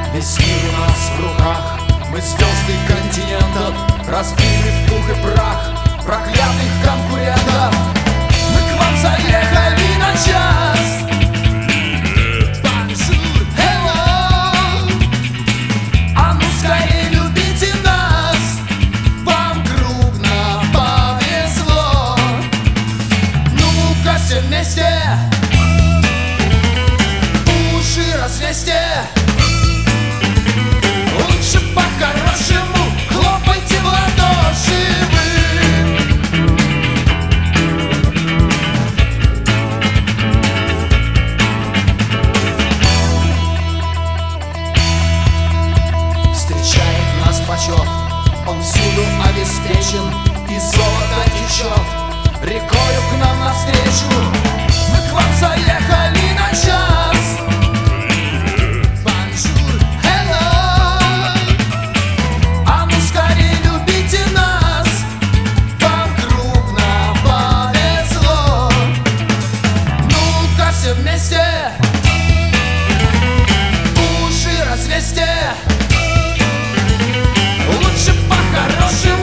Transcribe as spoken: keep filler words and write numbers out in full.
Весь мир у нас в руках, мы звезды континентов, разбили в пух и прах проклятых конкурентов. Мы к вам заехали на час. Bonjour, hello. А ну скорее любите нас, вам крупно повезло. Ну-ка все вместе уши развесьте. Лучше по-хорошему хлопайте в ладоши вы. Встречает нас почет, он всюду обеспечен, и золото течет рекою к нам навстречу. Мы к вам заехали на час. Bonjour, hello. А ну скорее любите нас, вам крупно повезло. Ну-ка все вместе уши развесьте. Лучше по-хорошему